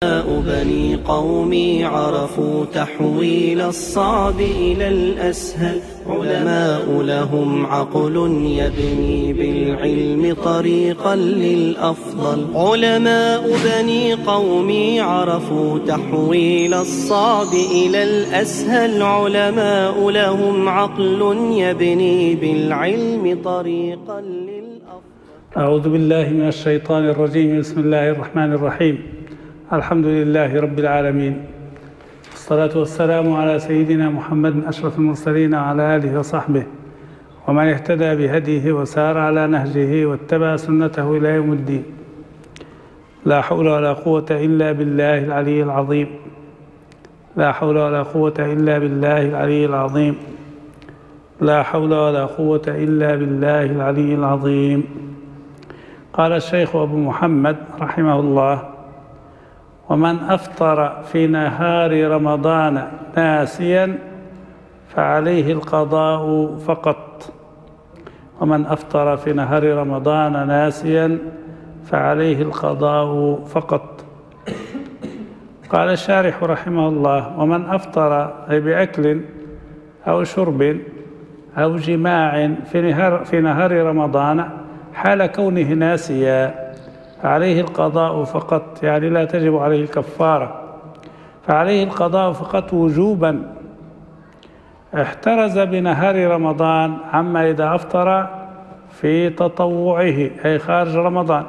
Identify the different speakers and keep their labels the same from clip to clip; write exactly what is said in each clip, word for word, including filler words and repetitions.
Speaker 1: بني قومي عرفوا تحويل الصعب إلى الأسهل، علماء لهم عقل يبني بالعلم طريقا للأفضل. علماء بني قومي عرفوا تحويل الصعب إلى الأسهل، علماء لهم عقل يبني بالعلم طريقا للأفضل.
Speaker 2: أعوذ بالله من الشيطان الرجيم. بسم الله الرحمن الرحيم. الحمد لله رب العالمين، والصلاة والسلام على سيدنا محمد أشرف المرسلين وعلى آله وصحبه ومن اهتدى بهديه وسار على نهجه واتبع سنته إلى يوم الدين. لا حول ولا قوة إلا بالله العلي العظيم. لا حول ولا قوة إلا بالله العلي العظيم. لا حول ولا قوة إلا بالله العلي العظيم. قال الشيخ أبو محمد رحمه الله: ومن أفطر في نهار رمضان ناسيا فعليه القضاء فقط. ومن أفطر في نهار رمضان ناسيا فعليه القضاء فقط. قال الشارح رحمه الله: ومن أفطر أي بأكل أو شرب أو جماع في نهار, في نهار رمضان حال كونه ناسيا فعليه القضاء فقط، يعني لا تجب عليه الكفارة، فعليه القضاء فقط وجوبا. احترز بنهار رمضان عما إذا أفطر في تطوعه أي خارج رمضان.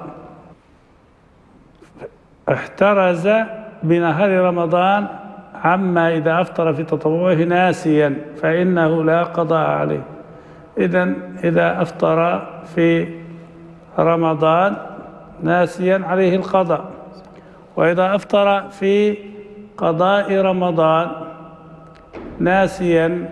Speaker 2: احترز بنهار رمضان عما إذا أفطر في تطوعه ناسيا فإنه لا قضاء عليه. إذن إذا أفطر في رمضان ناسيا عليه القضاء، وإذا أفطر في قضاء رمضان ناسيا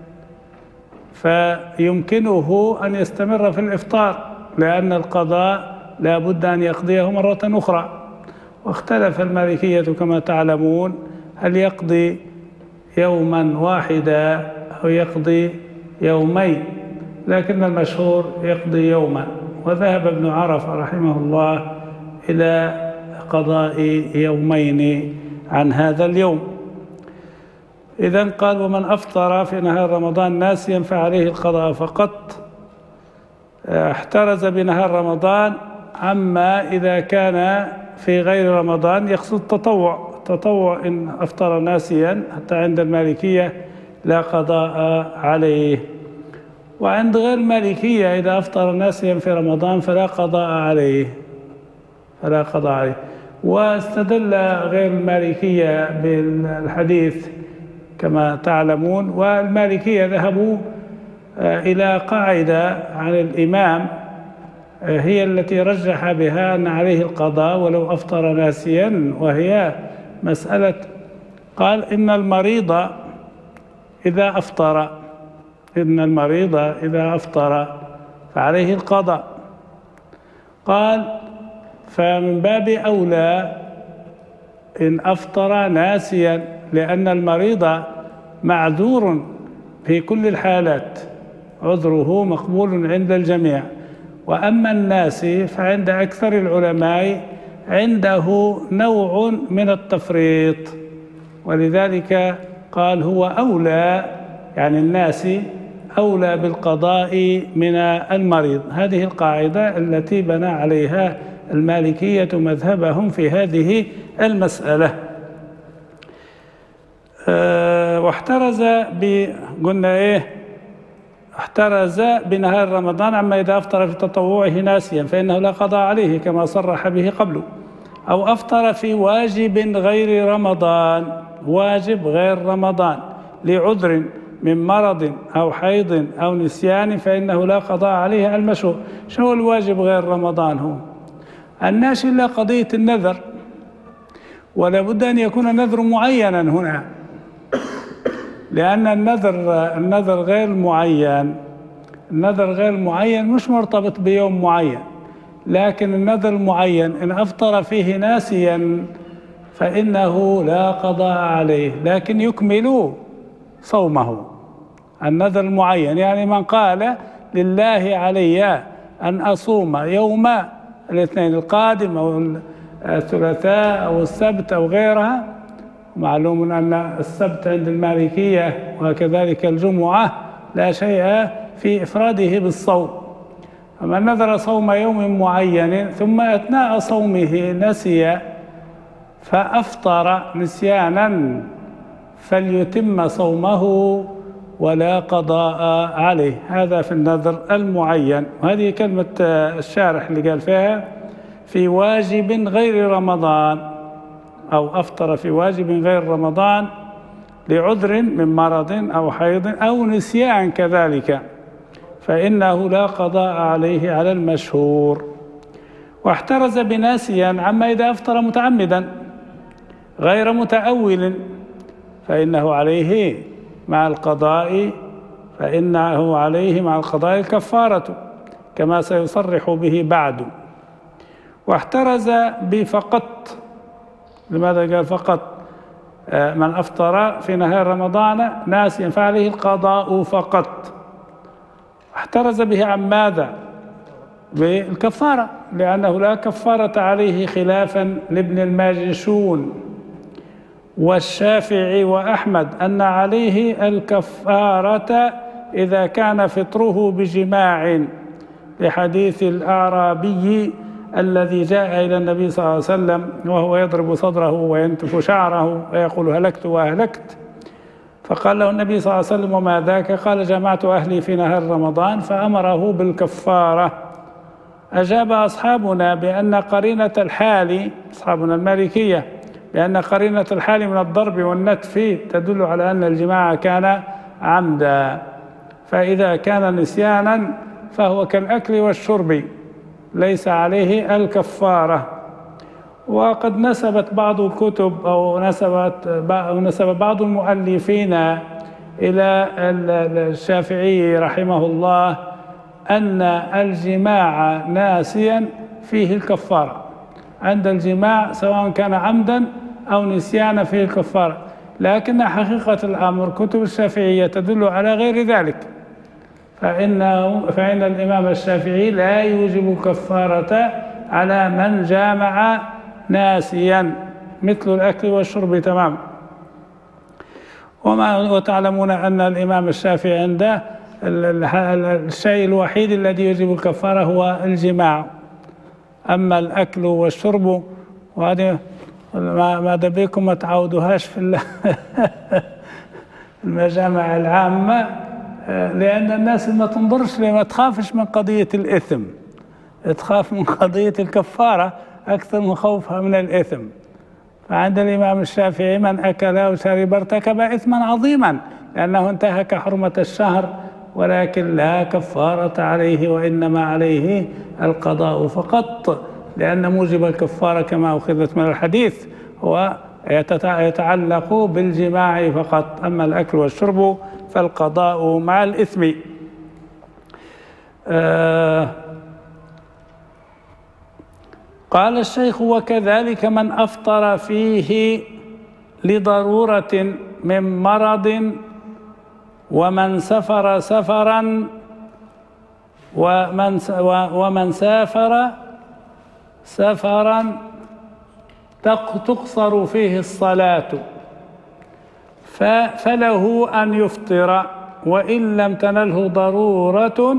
Speaker 2: فيمكنه أن يستمر في الإفطار، لأن القضاء لا بد أن يقضيه مرة أخرى. واختلف المالكية كما تعلمون هل يقضي يوما واحدا أو يقضي يومين، لكن المشهور يقضي يوما. وذهب ابن عرفة رحمه الله إلى قضاء يومين عن هذا اليوم. إذن قال: ومن أفطر في نهار رمضان ناسيا فعليه القضاء فقط. احترز بنهار رمضان عما إذا كان في غير رمضان، يقصد التطوع. التطوع إن أفطر ناسيا حتى عند المالكية لا قضاء عليه، وعند غير المالكية إذا أفطر ناسيا في رمضان فلا قضاء عليه فلا قضاء عليه. واستدل غير المالكية بالحديث كما تعلمون، والمالكية ذهبوا إلى قاعدة عن الإمام هي التي رجح بها أن عليه القضاء ولو أفطر ناسيا، وهي مسألة قال: إن المريض إذا أفطر إن المريض إذا أفطر فعليه القضاء. قال: فمن باب أولى إن أفطر ناسيا، لأن المريض معذور في كل الحالات، عذره مقبول عند الجميع. وأما الناسي فعند أكثر العلماء عنده نوع من التفريط، ولذلك قال هو أولى، يعني الناسي أولى بالقضاء من المريض. هذه القاعدة التي بنى عليها المالكية مذهبهم في هذه المسألة. أه واحترز ب قلنا إيه احترز بنهار رمضان عما إذا أفطر في تطوعه ناسيا فإنه لا قضاء عليه كما صرح به قبله. أو أفطر في واجب غير رمضان، واجب غير رمضان لعذر من مرض أو حيض أو نسيان فإنه لا قضاء عليه. المشهور شو الواجب غير رمضان؟ هو الناشئ إلا قضية النذر، ولا بد أن يكون النذر معينا هنا، لأن النذر النذر غير معين النذر غير معين مش مرتبط بيوم معين، لكن النذر المعين إن أفطر فيه ناسيا فإنه لا قضاء عليه، لكن يكمل صومه. النذر المعين يعني من قال: لله علي أن أصوم يوم الاثنين القادم أو الثلاثاء أو السبت أو غيرها. معلوم أن السبت عند المالكية وكذلك الجمعة لا شيء في إفراده بالصوم. فمن نذر صوم يوم معين ثم أثناء صومه نسي فأفطر نسيانا فليتم صومه ولا قضاء عليه. هذا في النذر المعين. وهذه كلمة الشارح اللي قال فيها في واجب غير رمضان، أو أفطر في واجب غير رمضان لعذر من مرض أو حيض أو نسيان كذلك، فإنه لا قضاء عليه على المشهور. واحترز بناسيا عما إذا أفطر متعمدا غير متأول فإنه عليه مع القضاء فإنه عليه مع القضاء الكفارة كما سيصرح به بعد. واحترز بفقط. لماذا قال فقط؟ من أفطر في نهار رمضان ناسيا فعليه القضاء فقط. احترز به عن ماذا؟ بالكفارة، لأنه لا كفارة عليه خلافا لابن الماجشون والشافعي وأحمد أن عليه الكفارة إذا كان فطره بجماع، لحديث الأعرابي الذي جاء إلى النبي صلى الله عليه وسلم وهو يضرب صدره وينتف شعره ويقول هلكت وأهلكت، فقال له النبي صلى الله عليه وسلم وما ذاك؟ قال جمعت أهلي في نهار رمضان، فأمره بالكفارة. أجاب أصحابنا بأن قرينة الحال، أصحابنا المالكية، بأن قرينة الحال من الضرب والنتف تدل على أن الجماع كان عمدا، فإذا كان نسيانا فهو كالأكل والشرب ليس عليه الكفارة. وقد نسبت بعض الكتب أو نسبت أو نسب بعض المؤلفين إلى الشافعي رحمه الله أن الجماع ناسيا فيه الكفارة، عند الجماع سواء كان عمدا أو نسيانا فيه الكفارة، لكن حقيقة الأمر كتب الشافعية تدل على غير ذلك، فإنه فإن الإمام الشافعي لا يوجب كفارة على من جامع ناسيا مثل الأكل والشرب تمام. وما وتعلمون أن الإمام الشافعي عنده الشيء الوحيد الذي يجب الكفارة هو الجماع، أما الأكل والشرب وهذه ما بيكم ما تعودوهاش في المجامع العامة، لأن الناس ما تنظرش ما تخافش من قضية الإثم، تخاف من قضية الكفارة أكثر من خوفها من الإثم. فعند الإمام الشافعي من أكل أو شرب ارتكب إثما عظيما لأنه انتهك حرمة الشهر، ولكن لا كفارة عليه وإنما عليه القضاء فقط، لأن موجب الكفارة كما أخذت من الحديث هو يتعلق بالجماع فقط، أما الأكل والشرب فالقضاء مع الإثم. آه قال الشيخ وكذلك من أفطر فيه لضرورة من مرض ومن سفر سفرا ومن ومن سافر سفرا تقصر فيه الصلاة فله أن يفطر وإن لم تنله ضرورة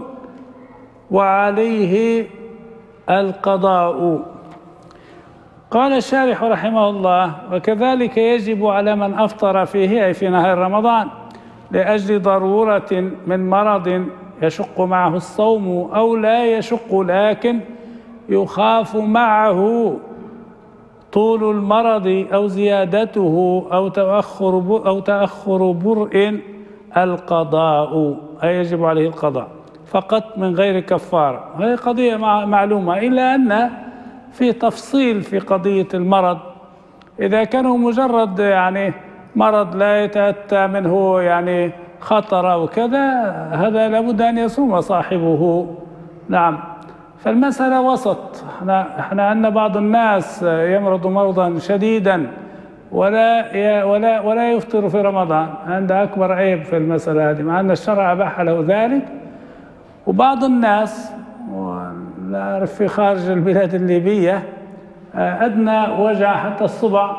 Speaker 2: وعليه القضاء. قال الشارح رحمه الله وكذلك يجب على من أفطر فيه أي في نهار رمضان لأجل ضرورة من مرض يشق معه الصوم أو لا يشق لكن يخاف معه طول المرض أو زيادته أو تأخر أو تأخر برء القضاء، أي يجب عليه القضاء فقط من غير كفارة. هذه قضية معلومة، إلا أن في تفصيل في قضية المرض. إذا كانوا مجرد يعني مرض لا يتأتى منه يعني خطر أو كذا، هذا لابد أن يصوم صاحبه. نعم، فالمسألة وسط. احنا احنا عندنا بعض الناس يمرض مرضا شديدا ولا ولا ولا يفطر في رمضان، عنده أكبر عيب في المسألة هذه، مع أن الشرع أباح له ذلك. وبعض الناس لا أعرف في خارج البلاد الليبية أدنى وجع حتى الصبع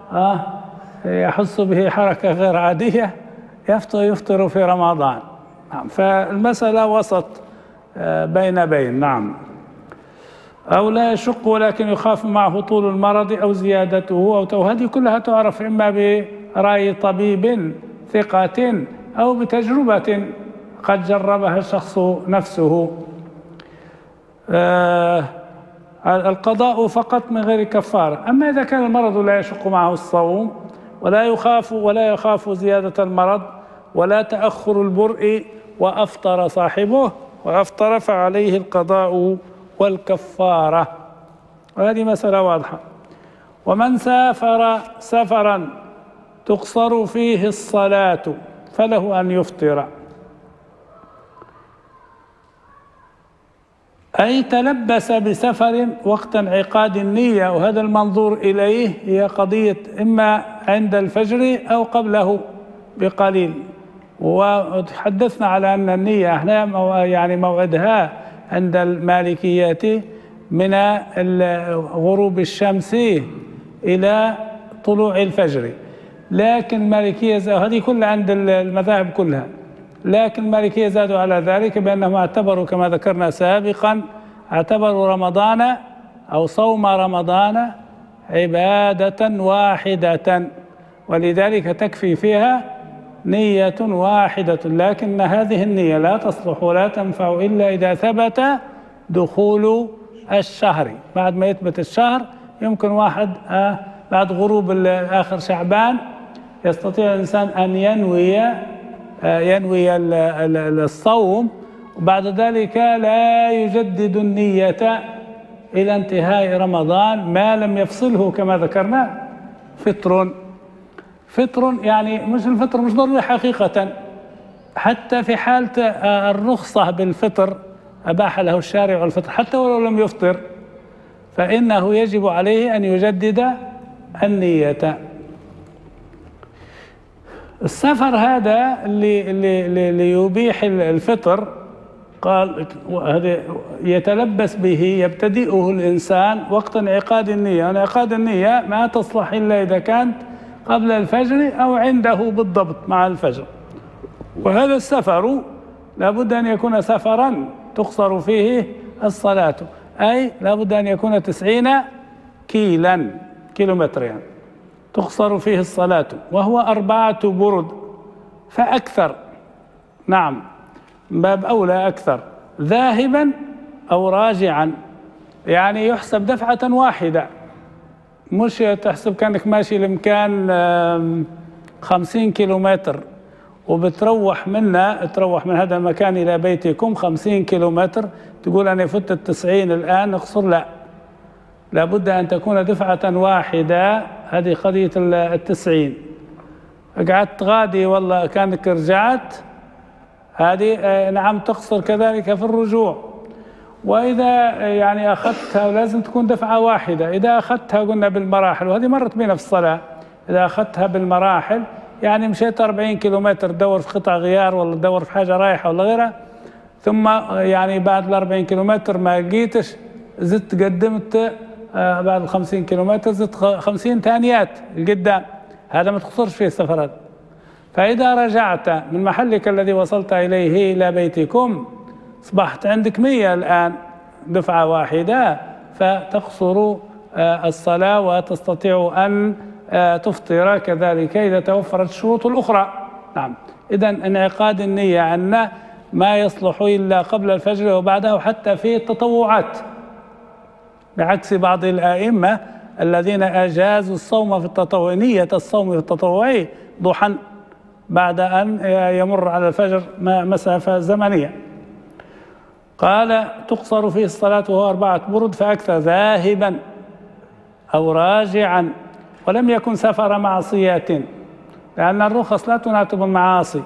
Speaker 2: يحس به حركة غير عادية يفطر يفطر في رمضان. فالمسألة وسط بين بين. نعم. أو لا يشق ولكن يخاف معه طول المرض أو زيادته أو تو، هذه كلها تعرف إما برأي طبيب ثقة أو بتجربة قد جربها الشخص نفسه. آه القضاء فقط من غير كفارة. أما إذا كان المرض لا يشق معه الصوم ولا يخاف ولا يخاف زيادة المرض ولا تأخر البرء وأفطر صاحبه وأفطر فعليه القضاء والكفارة، وهذه مسألة واضحة. ومن سافر سفرا تقصر فيه الصلاة فله أن يفطر، أي تلبس بسفر وقت انعقاد النية، وهذا المنظور إليه هي قضية إما عند الفجر أو قبله بقليل. وتحدثنا على أن النية احنا يعني موعدها عند المالكيات من غروب الشمس إلى طلوع الفجر، لكن المالكية هذه كلها عند المذاهب كلها، لكن المالكية زادوا على ذلك بأنهم اعتبروا كما ذكرنا سابقا اعتبروا رمضان أو صوم رمضان عبادة واحدة، ولذلك تكفي فيها نية واحدة، لكن هذه النية لا تصلح ولا تنفع إلا إذا ثبت دخول الشهر. بعد ما يثبت الشهر يمكن واحد آه بعد غروب آخر شعبان يستطيع الإنسان أن ينوي آه ينوي الصوم، وبعد ذلك لا يجدد النية إلى انتهاء رمضان ما لم يفصله كما ذكرنا فطر. فطر يعني مش الفطر مش ضروري حقيقة، حتى في حالة الرخصة بالفطر أباح له الشارع الفطر حتى ولو لم يفطر، فإنه يجب عليه أن يجدد النية. السفر هذا اللي, اللي, اللي يبيح الفطر قال هذا يتلبس به يبتدئه الإنسان وقت انعقاد النية. انعقاد النية ما تصلح إلا إذا كانت قبل الفجر أو عنده بالضبط مع الفجر، وهذا السفر لابد أن يكون سفرا تقصر فيه الصلاة، أي لابد أن يكون تسعين كيلا كيلومتر يعني تقصر فيه الصلاة، وهو أربعة برد فأكثر. نعم باب أولى أكثر، ذاهبا أو راجعا، يعني يحسب دفعة واحدة، مش تحسب كأنك ماشي لمكان خمسين كيلومتر وبتروح منا تروح من هذا المكان إلى بيتكم خمسين كيلومتر تقول أنا فت التسعين الآن نقصر، لا، لابد أن تكون دفعة واحدة. هذه قضية التسعين. قعدت غادي والله كانك رجعت، هذه نعم تقصر كذلك في الرجوع. وإذا يعني أخذتها لازم تكون دفعة واحدة. إذا أخذتها قلنا بالمراحل، وهذه مرت بنا في الصلاة، إذا أخذتها بالمراحل يعني مشيت أربعين كيلومتر تدور في قطع غيار ولا تدور في حاجة رايحة ولا غيرها، ثم يعني بعد الأربعين كيلومتر ما لقيتش زدت قدمت آه بعد الخمسين كيلومتر زدت خمسين ثانيات القدام، هذا ما تقصرش فيه السفرات. فإذا رجعت من محلك الذي وصلت إليه إلى بيتكم أصبحت عندك مية الآن دفعة واحدة، فتقصر آه الصلاة وتستطيع أن آه تفطر كذلك إذا توفرت الشروط الأخرى. نعم، إذن انعقاد النية عنا ما يصلح إلا قبل الفجر وبعده، حتى في التطوعات، بعكس بعض الآئمة الذين أجازوا الصوم في التطوع، نية الصوم في التطوع ضحى بعد أن يمر على الفجر مسافة زمنية. قال تقصر فيه الصلاة وهو أربعة برد فأكثر، ذاهبا أو راجعا، ولم يكن سفر معصيات لأن الرخص لا تناسب المعاصي.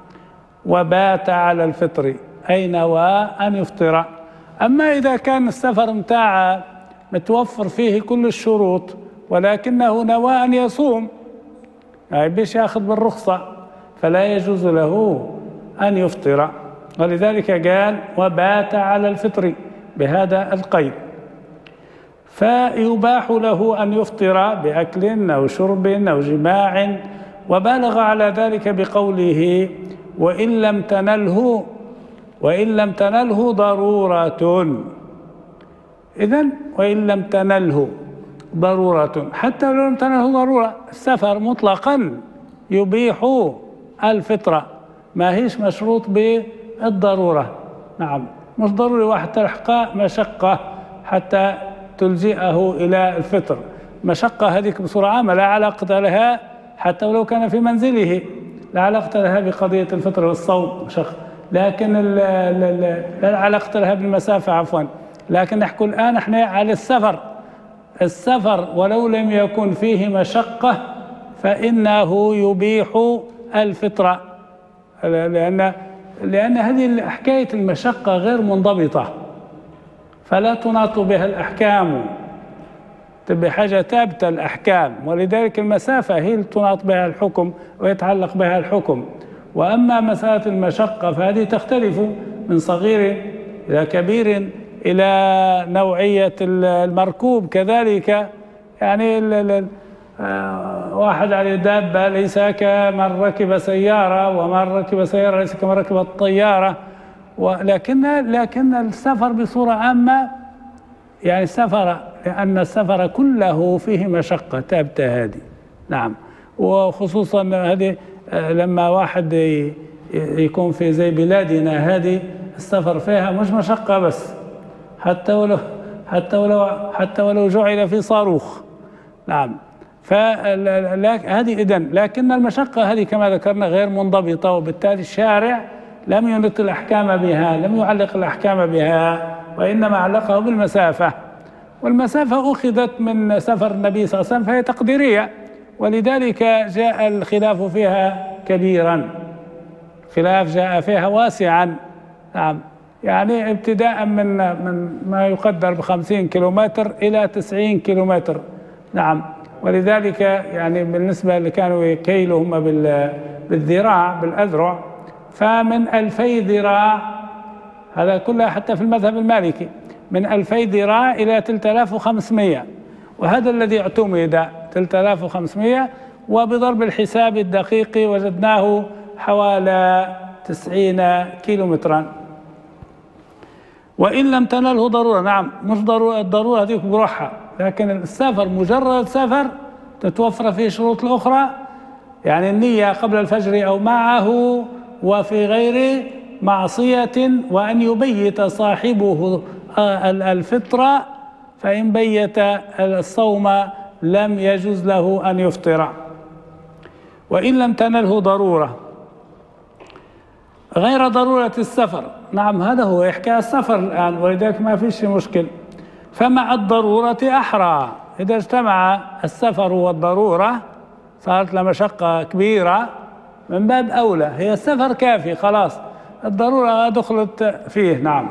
Speaker 2: وبات على الفطر أي نوى أن يفطر. أما إذا كان السفر متاع متوفر فيه كل الشروط ولكنه نوى أن يصوم، يعني بيش ياخذ بالرخصة، فلا يجوز له أن يفطر، ولذلك قال وبات على الفطر بهذا القيد. فيباح له أن يفطر بأكل أو شرب أو جماع، وبالغ على ذلك بقوله وإن لم تنله وإن لم تنله ضرورة. إذن وإن لم تنله ضرورة، حتى لو لم تنله ضرورة، السفر مطلقا يبيح الفطرة، ما هيش مشروط بالضرورة. نعم، مش ضروري واحد تلحق مشقة حتى تلجئه إلى الفطر. مشقة هذيك بصورة عامة لا علاقة لها، حتى ولو كان في منزله لا علاقة لها بقضية الفطر والصوم مشقة، لكن لا علاقة لها بالمسافة عفوا. لكن نحكي الآن احنا على السفر. السفر ولو لم يكن فيه مشقة فإنه يبيح الفطرة، لأن لأن هذه حكاية المشقة غير منضبطة، فلا تناط بها الأحكام، تبقى حاجة ثابتة الأحكام، ولذلك المسافة هي اللي تناط بها الحكم ويتعلق بها الحكم. وأما مسألة المشقة فهذه تختلف من صغير إلى كبير، إلى نوعية المركوب كذلك. يعني واحد على دابة ليس كمن ركب سيارة، ومن ركب سيارة ليس كمن ركب الطيارة. ولكن لكن السفر بصورة عامة، يعني السفر، لأن السفر كله فيه مشقة ثابتة هذه. نعم، وخصوصا هذه لما واحد يكون في زي بلادنا هذه السفر فيها مش مشقة بس، حتى ولو حتى ولو حتى ولو جعل في صاروخ. نعم، فهذه إذن، لكن المشقة هذه كما ذكرنا غير منضبطة، وبالتالي الشارع لم ينط الأحكام بها، لم يعلق الأحكام بها، وإنما علقه بالمسافة. والمسافة أخذت من سفر النبي صلى الله عليه وسلم فهي تقديرية، ولذلك جاء الخلاف فيها كبيرا، خلاف جاء فيها واسعا. نعم، يعني ابتداء من من ما يقدر بخمسين كيلومتر إلى تسعين كيلومتر. نعم، ولذلك يعني بالنسبة اللي كانوا يكيلوا هم بالذراع بالأذرع، فمن ألفي ذراع، هذا كله حتى في المذهب المالكي، من ألفي ذراع إلى ثلاثة آلاف وخمسمائة، وهذا الذي اعتمد ثلاثة آلاف وخمسمائة. وبضرب الحساب الدقيق وجدناه حوالي تسعين كيلومترا. وإن لم تنله ضرورة، نعم، مش ضرورة، الضرورة هذيك بروحها، لكن السفر مجرد سفر تتوفر فيه شروط الأخرى، يعني النية قبل الفجر أو معه وفي غير معصية، وأن يبيت صاحبه الفطرة، فإن بيت الصوم لم يجوز له أن يفطر. وإن لم تنله ضرورة غير ضرورة السفر، نعم، هذا هو إحكاء السفر الآن، ولذلك ما فيش مشكل. فمع الضرورة أحرى، إذا اجتمع السفر والضرورة صارت له مشقة كبيرة، من باب أولى هي السفر كافي خلاص، الضرورة دخلت فيه. نعم،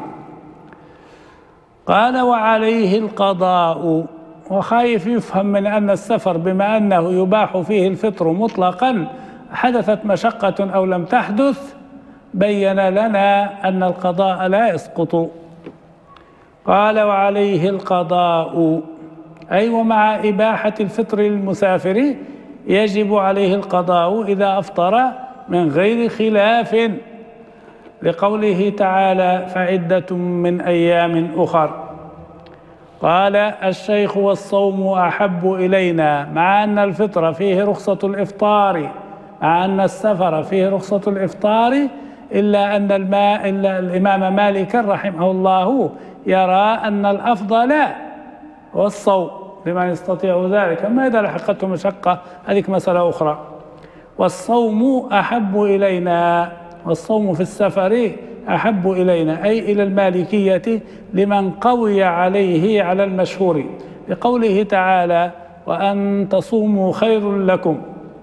Speaker 2: قال وعليه القضاء. وخايف يفهم من أن السفر بما أنه يباح فيه الفطر مطلقا حدثت مشقة أو لم تحدث، بين لنا أن القضاء لا يسقط. قال وعليه القضاء، أي ومع إباحة الفطر للمسافر يجب عليه القضاء إذا أفطر من غير خلاف، لقوله تعالى فعدة من أيام أخر. قال الشيخ والصوم أحب إلينا، مع أن الفطر فيه رخصة الإفطار، مع أن السفر فيه رخصة الإفطار، إلا أن الماء إلا الإمام مالك رحمه الله يرى أن الأفضل هو الصوم لمن يستطيع ذلك، أما إذا لحقته مشقة هذه مسألة أخرى. والصوم أحب إلينا، والصوم في السفر أحب إلينا، أي إلى المالكية لمن قوي عليه على المشهور، بقوله تعالى وأن تصوموا خير لكم.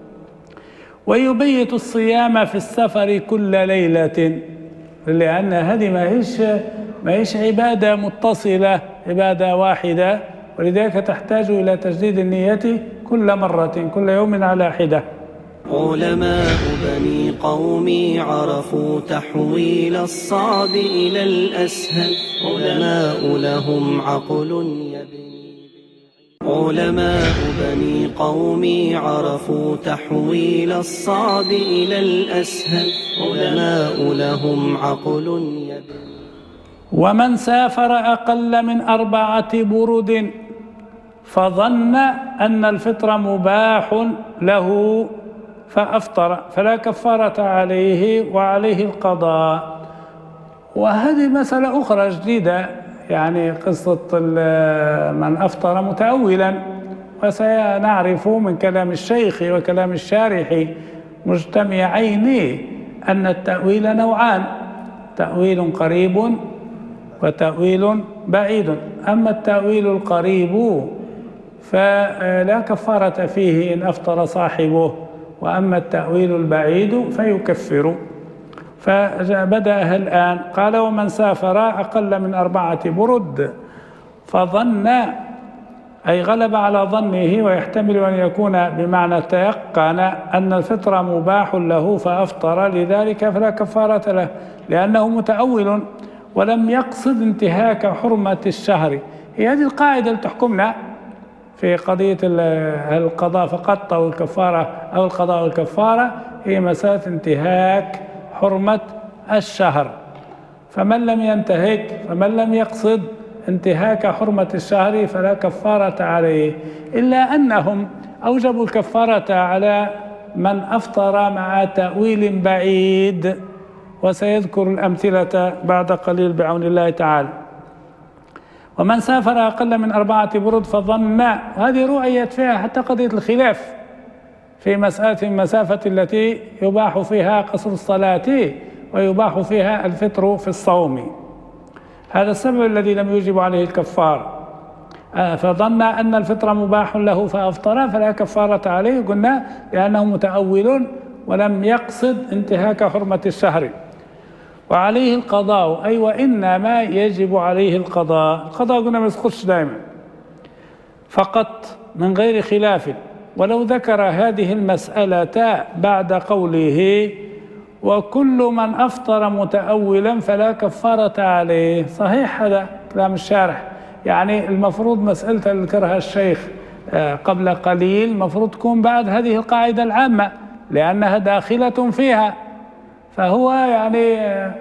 Speaker 2: ويبيت الصيام في السفر كل ليلة، لأن هذه ما هيش ما هيش عبادة متصلة، عبادة واحدة، ولذلك تحتاج إلى تجديد النية كل مرة، كل يوم على حدة.
Speaker 1: علماء بني قومي عرفوا تحويل الصعب إلى الأسهل، علماء لهم عقل يبني علماء بني قومي عرفوا تحويل الصعب إلى الأسهل، علماء لهم عقل يبني.
Speaker 2: ومن سافر أقل من أربعة برد فظن أن الفطر مباح له فأفطر فلا كفارة عليه وعليه القضاء. وهذه مسألة أخرى جديدة، يعني قصة من أفطر متأولا، وسنعرف من كلام الشيخ وكلام الشارح مجتمعين أن التأويل نوعان، تأويل قريب وتأويل بعيد. أما التأويل القريب فلا كفارة فيه إن أفطر صاحبه، وأما التأويل البعيد فيكفر. فبدأها الآن، قال ومن سافر أقل من أربعة برد فظن، أي غلب على ظنه، ويحتمل أن يكون بمعنى تيقن أن الفطر مباح له فأفطر، لذلك فلا كفارة له لأنه متأول ولم يقصد انتهاك حرمة الشهر. هي هذه القاعدة اللي تحكمنا في قضية القضاء فقط أو الكفارة أو القضاء والكفارة، هي مسألة انتهاك حرمة الشهر. فمن لم ينتهك فمن لم يقصد انتهاك حرمة الشهر فلا كفارة عليه، إلا أنهم أوجبوا الكفارة على من أفطر مع تأويل بعيد، وسيذكر الأمثلة بعد قليل بعون الله تعالى. ومن سافر أقل من أربعة برد فظن، هذه رؤيت فيها حتى قضية الخلاف في مسألة المسافة التي يباح فيها قصر الصلاة ويباح فيها الفطر في الصوم. هذا السبب الذي لم يجب عليه الكفار. فظن أن الفطر مباح له فأفطر فلا كفارة عليه، قلنا لأنه متأول ولم يقصد انتهاك حرمة الشهر. وعليه القضاء، أي وإنما يجب عليه القضاء. القضاء قلنا ما يسقطش دائما فقط من غير خلاف. ولو ذكر هذه المسألة بعد قوله وكل من أفطر متأولا فلا كفارة عليه، صحيح هذا كلام الشارح، يعني المفروض مسألة اللي ذكرها الشيخ قبل قليل المفروض تكون بعد هذه القاعدة العامة لأنها داخلة فيها، فهو يعني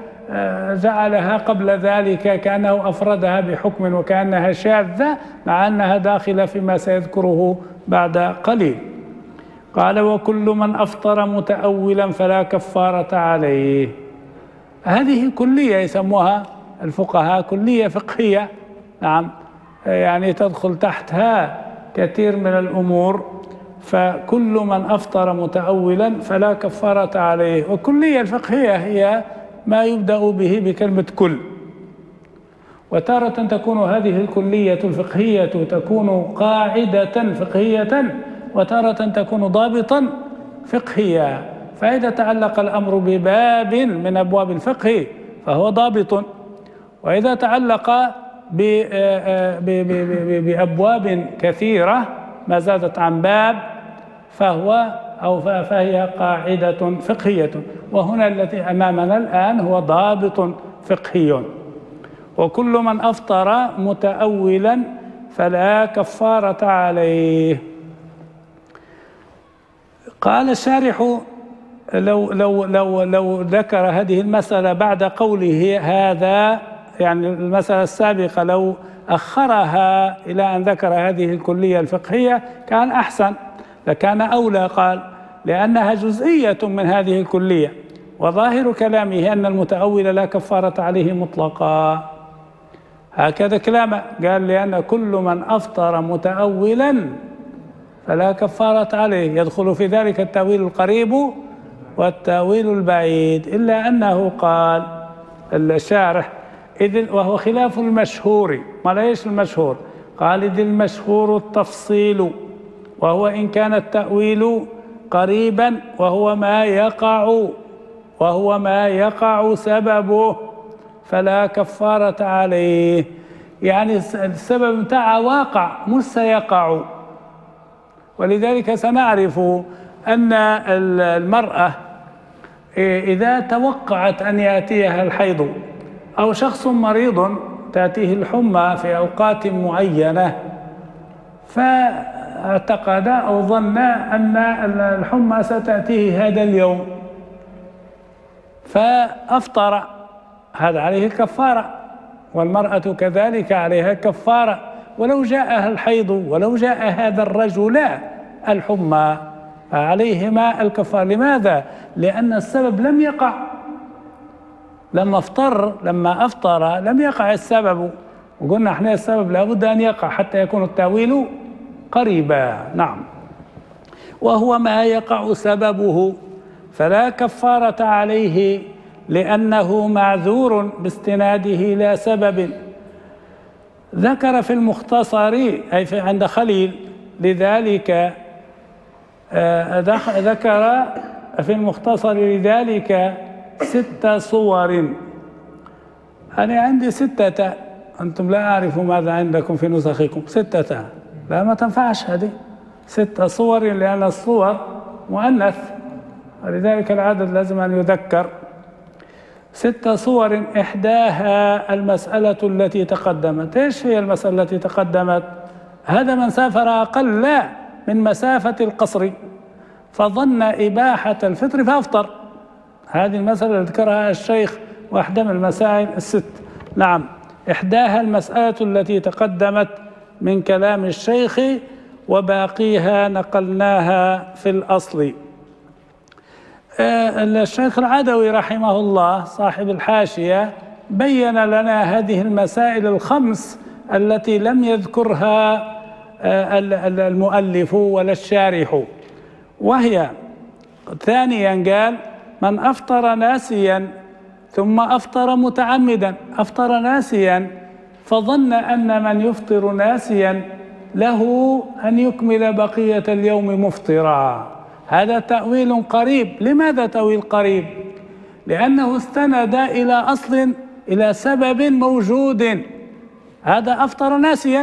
Speaker 2: جعلها قبل ذلك كأنه أفردها بحكم وكأنها شاذة، مع أنها داخلة فيما سيذكره بعد قليل. قال وكل من أفطر متأولا فلا كفارة عليه. هذه كلية يسموها الفقهاء كلية فقهية، نعم، يعني تدخل تحتها كثير من الأمور. فكل من أفطر متأولا فلا كفارة عليه. والكلية الفقهية هي ما يبدأ به بكلمة كل، وتارة تكون هذه الكلية الفقهية تكون قاعدة فقهية، وتارة تكون ضابطا فقهيا. فإذا تعلق الأمر بباب من أبواب الفقه فهو ضابط، وإذا تعلق بأبواب كثيرة ما زادت عن باب فهو أو فهي قاعدة فقهية. وهنا الذي أمامنا الآن هو ضابط فقهي. وكل من أفطر متأولا فلا كفارة عليه. قال الشارح لو لو لو لو ذكر هذه المسألة بعد قوله هذا، يعني المسألة السابقة لو أخرها إلى أن ذكر هذه الكلية الفقهية كان أحسن، لكان أولى. قال لأنها جزئية من هذه الكلية، وظاهر كلامه أن المتأول لا كفارة عليه مطلقا، هكذا كلامه. قال لأن كل من أفطر متأولا فلا كفارة عليه، يدخل في ذلك التأويل القريب والتأويل البعيد، إلا أنه قال الشارح إذ وهو خلاف المشهور. ما ليش المشهور؟ قال إذ المشهور التفصيل، وهو إن كان التأويل قريبا وهو ما يقع وهو ما يقع سببه فلا كفارة عليه. يعني السبب متاع واقع مش سيقع. ولذلك سنعرف أن المرأة إذا توقعت أن يأتيها الحيض، أو شخص مريض تأتيه الحمى في أوقات معينة، فاعتقد أو ظن أن الحمى ستأتيه هذا اليوم فأفطر، هذا عليه الكفارة، والمرأة كذلك عليها الكفارة، ولو جاءها الحيض ولو جاء هذا الرجل الحمى عليهما الكفارة. لماذا؟ لأن السبب لم يقع، لما افطر لما أفطر لم يقع السبب، وقلنا احنا السبب لابد أن يقع حتى يكون التأويل قريبا. نعم، وهو ما يقع سببه فلا كفارة عليه لأنه معذور باستناده إلى سبب. ذكر في المختصر أي في عند خليل لذلك آه ذكر في المختصر لذلك ست صور. أنا عندي ستة، أنتم لا أعرف ماذا عندكم في نسخكم. ستة لا ما تنفعش هذه، ست صور لأن الصور مؤنث، ولذلك العدد لازم أن يذكر. ست صور إحداها المسألة التي تقدمت. إيش هي المسألة التي تقدمت؟ هذا من سافر أقل من مسافة القصر فظن إباحة الفطر فأفطر. هذه المسألة اللي ذكرها الشيخ واحدة من المسائل الست. نعم، إحداها المسألة التي تقدمت من كلام الشيخ وباقيها نقلناها في الأصل. الشيخ العدوي رحمه الله صاحب الحاشية بين لنا هذه المسائل الخمس التي لم يذكرها المؤلف ولا الشارح، وهي ثانيا قال: من أفطر ناسيا ثم أفطر متعمدا. أفطر ناسيا فظن أن من يفطر ناسيا له أن يكمل بقية اليوم مفطرا. هذا تأويل قريب. لماذا تأويل قريب؟ لأنه استند إلى أصل، إلى سبب موجود. هذا أفطر ناسيا،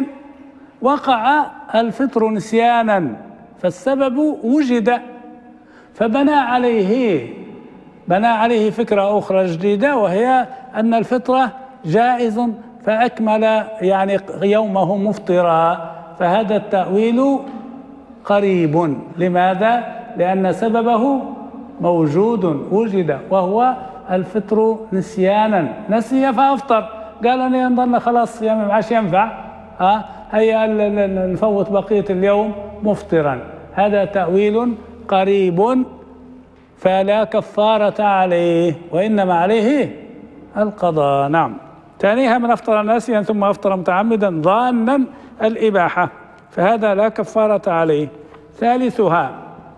Speaker 2: وقع الفطر نسيانا، فالسبب وجد، فبنى عليه بنى عليه فكرة أخرى جديدة، وهي أن الفطرة جائز فأكمل يعني يومه مفطرا. فهذا التأويل قريب. لماذا؟ لأن سببه موجود وجد، وهو الفطر نسيانا، نسي فأفطر. قال أنا ينظرنا خلاص يا ما عادش ينفع، ها هيا نفوت بقية اليوم مفطرا. هذا تأويل قريب فلا كفارة عليه، وإنما عليه القضاء. نعم. ثانيها: من أفطر ناسيا ثم أفطر متعمدا ظانا الإباحة، فهذا لا كفارة عليه. ثالثها: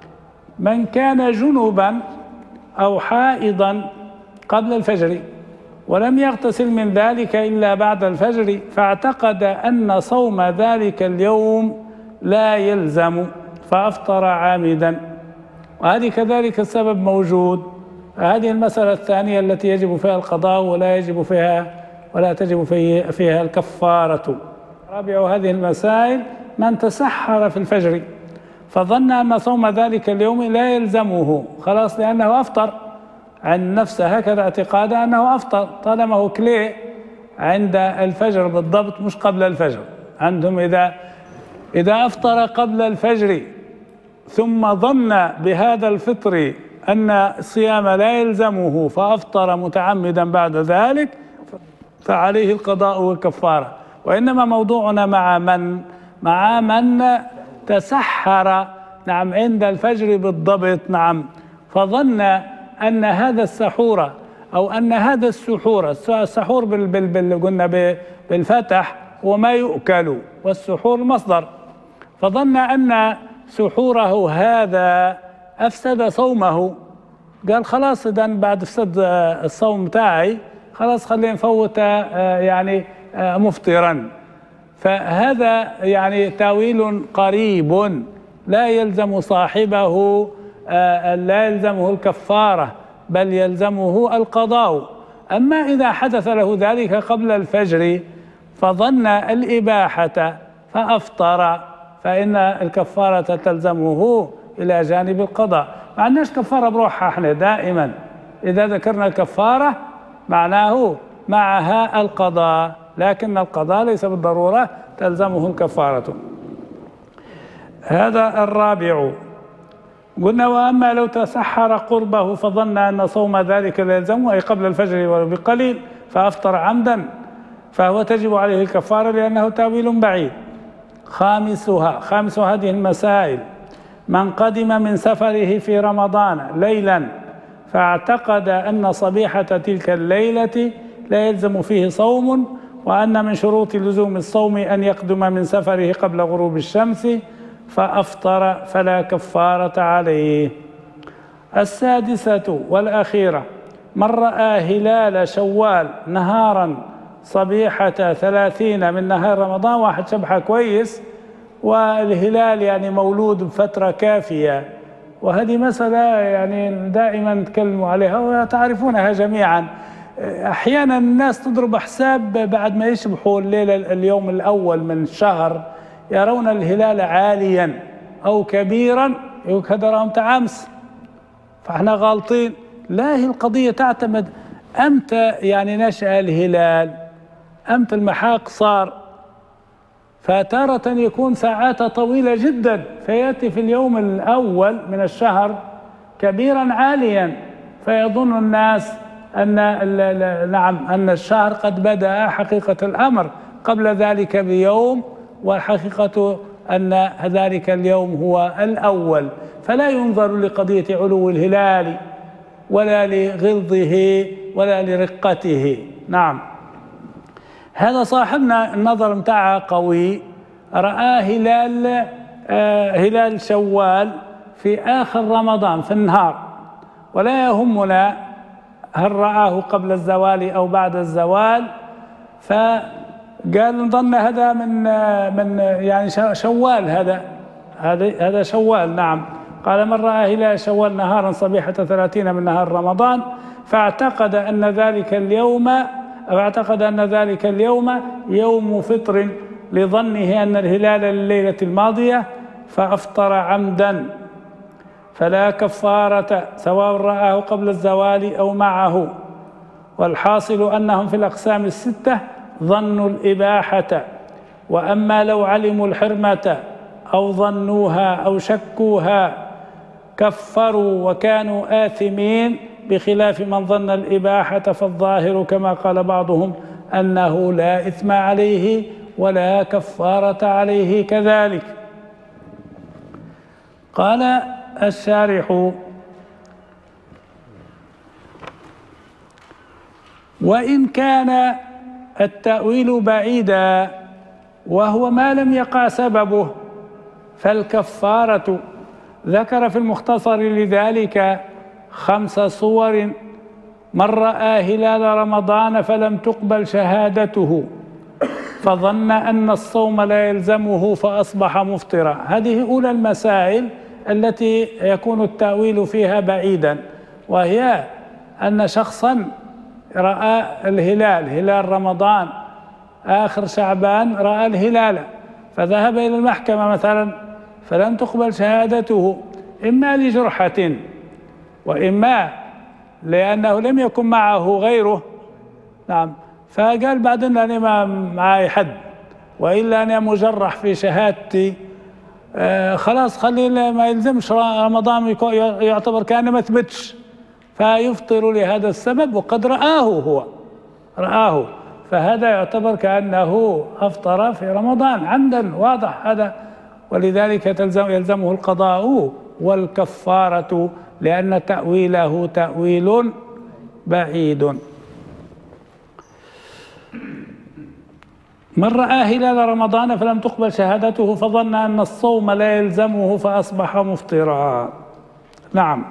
Speaker 2: من كان جنبا أو حائضا قبل الفجر ولم يغتسل من ذلك إلا بعد الفجر فاعتقد أن صوم ذلك اليوم لا يلزم فأفطر عامدا، وهذه كذلك السبب موجود. هذه المسألة الثانية التي يجب فيها القضاء ولا يجب فيها ولا تجب فيها الكفارة. رابع هذه المسائل: من تسحر في الفجر فظن أن صوم ذلك اليوم لا يلزمه، خلاص لأنه أفطر عن نفسه، هكذا اعتقاد أنه أفطر طالما هو كلي عند الفجر بالضبط مش قبل الفجر. عندهم إذا إذا أفطر قبل الفجر ثم ظن بهذا الفطر أن الصيام لا يلزمه فأفطر متعمدا بعد ذلك فعليه القضاء والكفارة. وإنما موضوعنا مع من مع من تسحر نعم عند الفجر بالضبط، نعم، فظن أن هذا السحور أو أن هذا السحور، السحور بال بال بال قلنا بالفتح هو ما يؤكل، والسحور مصدر، فظن أن سحوره هذا أفسد صومه. قال خلاص إذا بعد فسد الصوم تاعي خلاص خلينا نفوت يعني مفطرا. فهذا يعني تاويل قريب لا يلزم صاحبه لا يلزمه الكفارة بل يلزمه القضاء. أما إذا حدث له ذلك قبل الفجر فظن الإباحة فأفطر فإن الكفارة تلزمه إلى جانب القضاء. ما عندناش كفارة بروحها، احنا دائما إذا ذكرنا الكفارة معناه معها القضاء، لكن القضاء ليس بالضرورة تلزمه الكفارة. هذا الرابع. قلنا وأما لو تسحر قربه فظن أن صوم ذلك لا يلزمه أي قبل الفجر ولو بقليل فأفطر عمدا فهو تجب عليه الكفارة لأنه تأويل بعيد. خامسها خامس هذه المسائل: من قدم من سفره في رمضان ليلا فاعتقد أن صبيحة تلك الليلة لا يلزم فيه صوم، وأن من شروط لزوم الصوم أن يقدم من سفره قبل غروب الشمس فأفطر فلا كفارة عليه. السادسة والأخيرة: من رأى هلال شوال نهارا صبيحة ثلاثين من نهار رمضان، واحد شبحه كويس والهلال يعني مولود بفترة كافية، وهذه مسألة يعني دائما نتكلم عليها وتعرفونها جميعا. أحيانا الناس تضرب حساب بعد ما يشبحوا الليلة اليوم الأول من الشهر يرون الهلال عاليا أو كبيرا يكدرهم تعمس، فاحنا غالطين. لا، هي القضية تعتمد أمتى يعني نشأ الهلال، أمتى المحاق صار، فتارة يكون ساعات طويلة جدا فيأتي في اليوم الأول من الشهر كبيرا عاليا فيظن الناس أن نعم أن الشهر قد بدأ حقيقة الأمر قبل ذلك بيوم، والحقيقة أن ذلك اليوم هو الأول، فلا ينظر لقضية علو الهلال ولا لغلظه ولا لرقته. نعم، هذا صاحبنا النظر متاعه قوي، رأى هلال آه هلال شوال في آخر رمضان في النهار، ولا يهمنا هل رآه قبل الزوال أو بعد الزوال، فقال نظن هذا من من يعني شوال، هذا هذا هذا شوال. نعم، قال من رأى هلال شوال نهارا صبيحة ثلاثين من نهار رمضان فاعتقد أن ذلك اليوم فاعتقد أن ذلك اليوم يوم فطر لظنه أن الهلال الليلة الماضية فأفطر عمدا فلا كفارة سواء رآه قبل الزوال أو معه. والحاصل أنهم في الأقسام الستة ظنوا الإباحة، وأما لو علموا الحرمة أو ظنوها أو شكوها كفروا وكانوا آثمين، بخلاف من ظن الإباحة فالظاهر كما قال بعضهم أنه لا إثم عليه ولا كفارة عليه كذلك. قال الشارح: وإن كان التأويل بعيدا وهو ما لم يقع سببه فالكفارة. ذكر في المختصر لذلك خمس صور: من رأى هلال رمضان فلم تقبل شهادته فظن أن الصوم لا يلزمه فأصبح مفطرا. هذه أولى المسائل التي يكون التأويل فيها بعيدا، وهي أن شخصا رأى الهلال هلال رمضان آخر شعبان، رأى الهلال فذهب إلى المحكمة مثلا فلم تقبل شهادته، إما لجرحة وإما لأنه لم يكن معه غيره. نعم، فقال بعدين أنا ما معي حد وإلا أنا مجرح في شهادتي، آه خلاص خلي ما يلزمش رمضان يعتبر كأنه ما ثبتش، فيفطر لهذا السبب وقد رآه هو رآه، فهذا يعتبر كأنه أفطر في رمضان عمدا، واضح هذا، ولذلك تلزم يلزمه القضاء والكفارة لأن تأويله تأويل بعيد. من رأى هلال رمضان فلم تقبل شهادته فظن أن الصوم لا يلزمه فأصبح مفطرا. نعم.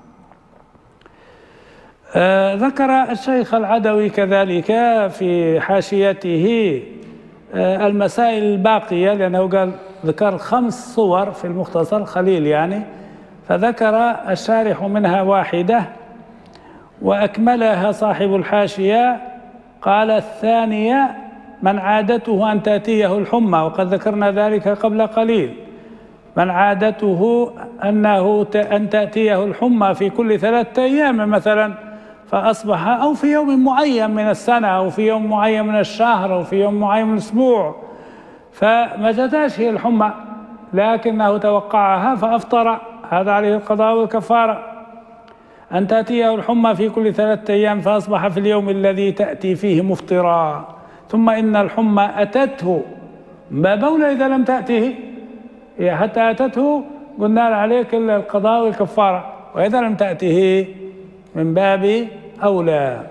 Speaker 2: آه ذكر الشيخ العدوي كذلك في حاشيته آه المسائل الباقية، لأنه قال ذكر خمس صور في المختصر خليل يعني، فذكر الشارح منها واحدة وأكملها صاحب الحاشية. قال الثانية: من عادته أن تأتيه الحمى، وقد ذكرنا ذلك قبل قليل. من عادته أنه أن تأتيه الحمى في كل ثلاثة أيام مثلا فأصبح، أو في يوم معين من السنة أو في يوم معين من الشهر أو في يوم معين من الأسبوع، فما جاتش هي الحمى لكنه توقعها فأفطر، هذا عليه القضاء والكفارة. أن تأتيه الحمى في كل ثلاثة أيام فأصبح في اليوم الذي تأتي فيه مفطرا، ثم إن الحمى أتته، باب أولى إذا لم تأته، هي حتى أتته قلنا عليك القضاء والكفارة، وإذا لم تأته من باب أولى.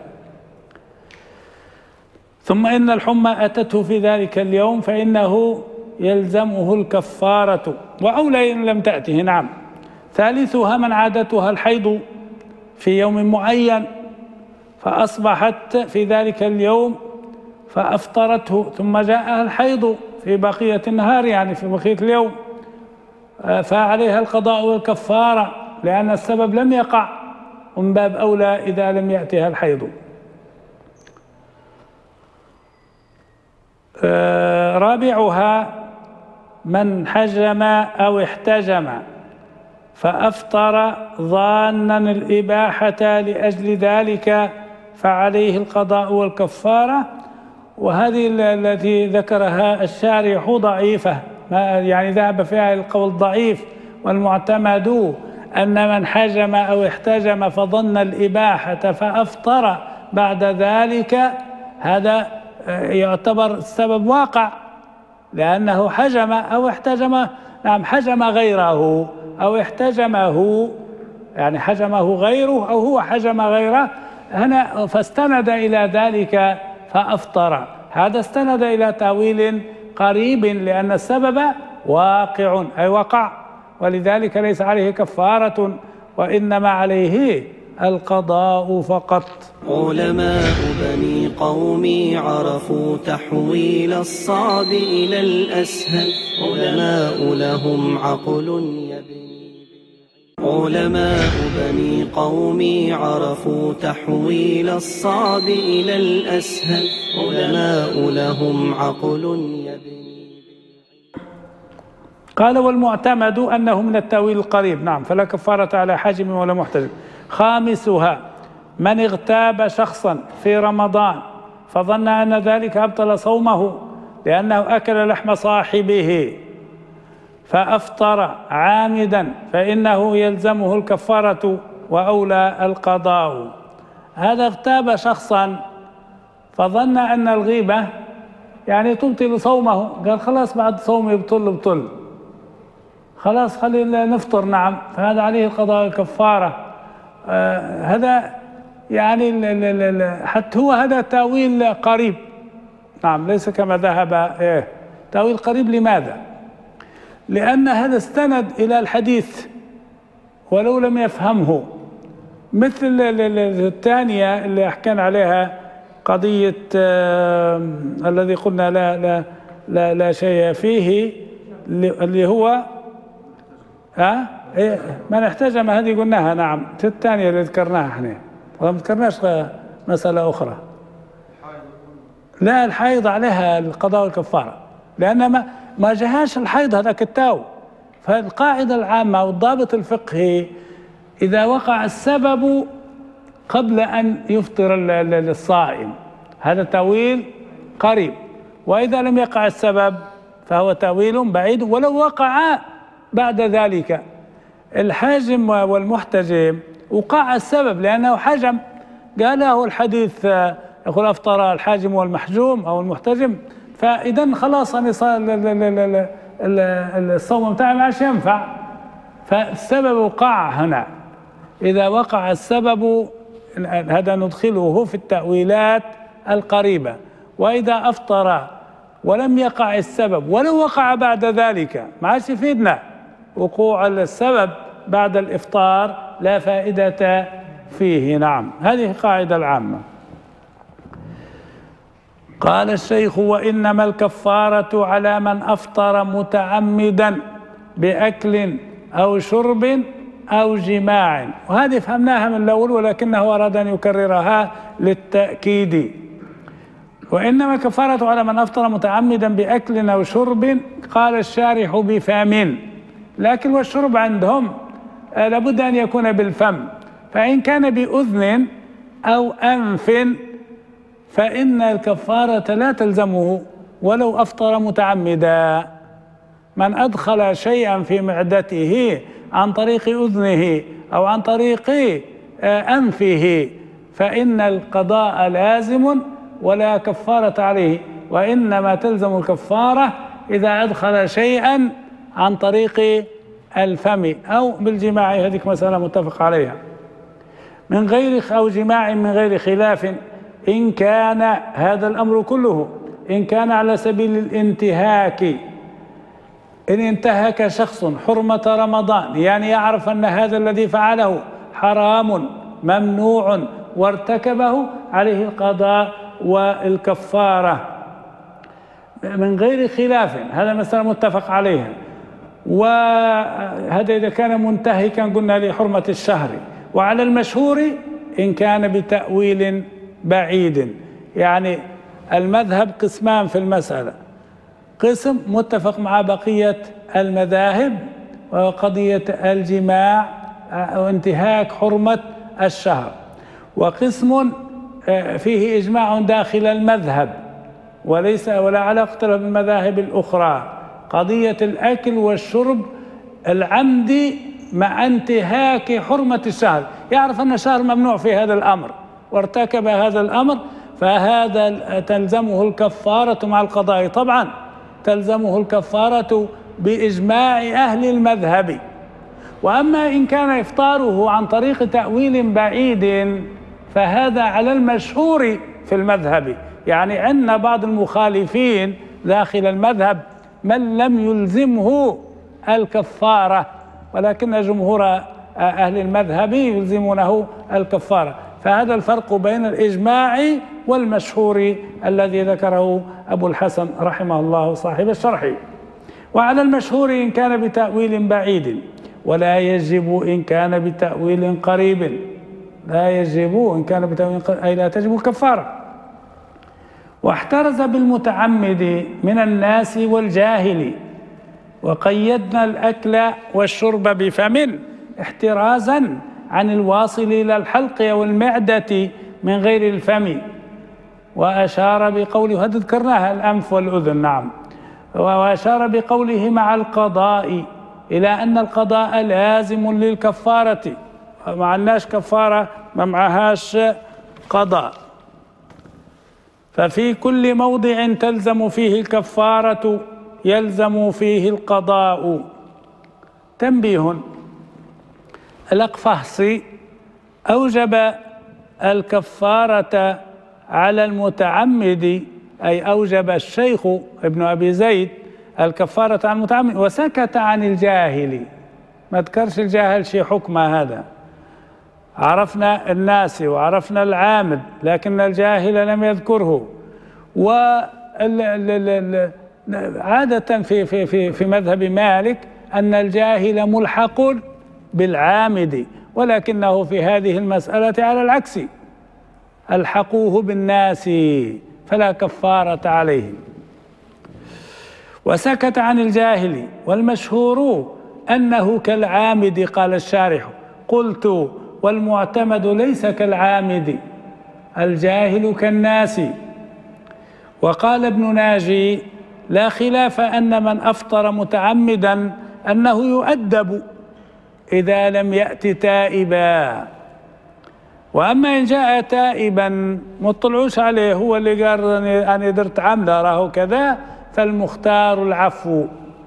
Speaker 2: ثم إن الحمى أتته في ذلك اليوم فإنه يلزمه الكفارة، وأولى إن لم تأته. نعم. ثالثها من عادتها الحيض في يوم معين فأصبحت في ذلك اليوم فأفطرته، ثم جاءها الحيض في بقية النهار، يعني في بقية اليوم، فعليها القضاء والكفارة لأن السبب لم يقع، من باب أولى إذا لم يأتها الحيض. رابعها من حجم أو احتجم فأفطر ظانا الإباحة لأجل ذلك فعليه القضاء والكفارة. وهذه التي ذكرها الشارح ضعيفة، يعني ذهب فيها القول ضعيف، والمعتمد أن من حجم أو احتجم فظن الإباحة فأفطر بعد ذلك، هذا يعتبر السبب واقع لأنه حجم أو احتجم. نعم، حجم غيره أو احتجمه، يعني حجمه غيره أو هو حجم غيره هنا، فاستند إلى ذلك فأفطر. هذا استند إلى تأويل قريب لأن السبب واقع أي وقع، ولذلك ليس عليه كفارة وإنما عليه القضاء فقط.
Speaker 1: علماء بني قومي عرفوا تحويل الصعب إلى الأسهل، علماء لهم عقل يبني. علماء بني قومي عرفوا تحويل الصعب إلى الأسهل، علماء لهم عقل يبني.
Speaker 2: قال والمعتمد أنه من التأويل القريب. نعم، فلا كفارة على حاجم ولا محتجم. خامسها من اغتاب شخصا في رمضان فظن أن ذلك أبطل صومه لأنه أكل لحم صاحبه فأفطر عامدا فإنه يلزمه الكفارة وأولى القضاء. هذا اغتاب شخصا فظن أن الغيبة يعني تبطل صومه، قال خلاص بعد صومي يبطل بطل، خلاص خلينا نفطر. نعم، فهذا عليه القضاء والكفارة. آه هذا يعني ل ل ل حتى هو هذا تأويل قريب. نعم، ليس كما ذهب إيه تأويل قريب. لماذا؟ لأن هذا استند إلى الحديث ولو لم يفهمه، مثل الثانية اللي حكينا عليها قضية آه الذي قلنا لا لا لا, لا شيء فيه، اللي هو ها إيه من احتجم، هذه قلناها. نعم، الثانية اللي ذكرناها احنا، وما ذكرناش مسألة أخرى. لا، الحيض عليها القضاء والكفارة لأن ما ما جاهاش الحيض هذاك التاو. فالقاعدة العامة والضابط الفقهي إذا وقع السبب قبل أن يفطر الصائم هذا تأويل قريب، وإذا لم يقع السبب فهو تأويل بعيد ولو وقع بعد ذلك. الحاجم والمحتجم وقع السبب لأنه حجم، قاله الحديث يقول أفطر الحاجم والمحجوم أو المحتجم، فإذا خلاص أنا صار الصوم بتاعي ما عادش ينفع، فالسبب وقع هنا. إذا وقع السبب هذا ندخله في التأويلات القريبة. وإذا أفطر ولم يقع السبب ولو وقع بعد ذلك ما عادش يفيدنا، وقوع السبب بعد الإفطار لا فائدة فيه. نعم، هذه القاعدة العامة. قال الشيخ وإنما الكفارة على من أفطر متعمدا بأكل أو شرب أو جماع، وهذه فهمناها من الأول ولكنه أراد أن يكررها للتأكيد. وإنما الكفارة على من أفطر متعمدا بأكل أو شرب، قال الشارح بفم، لكن والشرب عندهم لابد أن يكون بالفم، فإن كان بأذن أو أنف فإن الكفارة لا تلزمه ولو أفطر متعمدا. من أدخل شيئا في معدته عن طريق أذنه أو عن طريق أنفه فإن القضاء لازم ولا كفارة عليه، وإنما تلزم الكفارة إذا أدخل شيئا عن طريق الفم أو بالجماع، هذه مسألة متفق عليها، من غير أو جماع من غير خلاف، إن كان هذا الأمر كله إن كان على سبيل الانتهاك. إن انتهك شخص حرمة رمضان، يعني يعرف أن هذا الذي فعله حرام ممنوع وارتكبه، عليه القضاء والكفارة من غير خلاف، هذا مسألة متفق عليها. وهذا إذا كان منتهكا قلنا لحرمة الشهر. وعلى المشهور إن كان بتأويل بعيد، يعني المذهب قسمان في المسألة، قسم متفق مع بقية المذاهب وقضية الجماع وانتهاك حرمة الشهر، وقسم فيه إجماع داخل المذهب وليس ولا علاقة له بالمذاهب الأخرى، قضية الأكل والشرب العمدي مع انتهاك حرمة الشهر، يعرف أن الشهر ممنوع في هذا الأمر وارتكب هذا الأمر، فهذا تلزمه الكفارة مع القضاء، طبعا تلزمه الكفارة بإجماع أهل المذهب. وأما إن كان إفطاره عن طريق تأويل بعيد فهذا على المشهور في المذهب، يعني عندنا بعض المخالفين داخل المذهب من لم يلزمه الكفارة، ولكن جمهور أهل المذهب يلزمونه الكفارة، فهذا الفرق بين الإجماع والمشهور الذي ذكره أبو الحسن رحمه الله صاحب الشرح. وعلى المشهور إن كان بتأويل بعيد، ولا يجب إن كان بتأويل قريب، لا يجب إن كان بتأويل قريب أي لا تجب الكفارة. واحترز بالمتعمد من الناس والجاهل، وقيدنا الأكل والشرب بفم احترازا عن الواصل إلى الحلق أو المعدة من غير الفم. وأشار بقوله، هذا ذكرناها الأنف والأذن، نعم، وأشار بقوله مع القضاء إلى أن القضاء لازم للكفارة، ما عندناش كفارة ما معهاش قضاء، ففي كل موضع تلزم فيه الكفارة يلزم فيه القضاء. تنبيه: الأقفاصي أوجب الكفارة على المتعمد، أي أوجب الشيخ ابن أبي زيد الكفارة عن المتعمد، وسكت عن الجاهل، ما ذكرش الجاهل شيء حكم هذا، عرفنا الناس وعرفنا العامد لكن الجاهل لم يذكره. وعادة في في في في مذهب مالك أن الجاهل ملحق بالعامد، ولكنه في هذه المسألة على العكس، ألحقوه بالناس فلا كفارة عليهم. وسكت عن الجاهل، والمشهور أنه كالعامد، قال الشارح. قلت: والمعتمد ليس كالعامد، الجاهل كالناس. وقال ابن ناجي: لا خلاف أن من أفطر متعمدا أنه يؤدب إذا لم يأت تائبا، وأما إن جاء تائبا مطلعوش عليه، هو اللي قال أنا درت عمله راهو كذا، فالمختار العفو.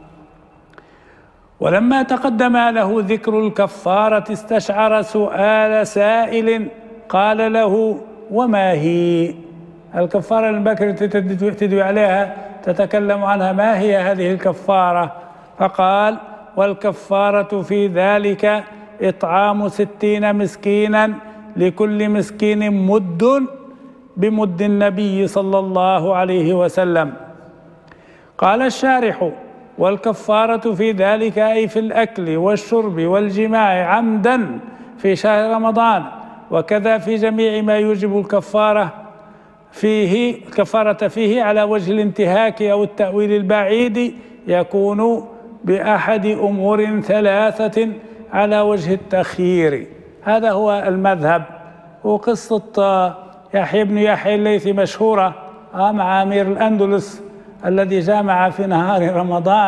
Speaker 2: ولما تقدم له ذكر الكفارة استشعر سؤال سائل، قال له: وما هي الكفارة البكر تدوي عليها تتكلم عنها، ما هي هذه الكفارة؟ فقال: والكفارة في ذلك إطعام ستين مسكينا، لكل مسكين مد بمد النبي صلى الله عليه وسلم. قال الشارح: والكفارة في ذلك أي في الأكل والشرب والجماع عمدا في شهر رمضان، وكذا في جميع ما يوجب الكفارة فيه الكفارة فيه على وجه الانتهاك أو التأويل البعيد، يكون بأحد أمور ثلاثة على وجه التخيير. هذا هو المذهب. وقصة يحيى بن يحيى الليثي مشهورة مع أمير الأندلس الذي جامع في نهار رمضان،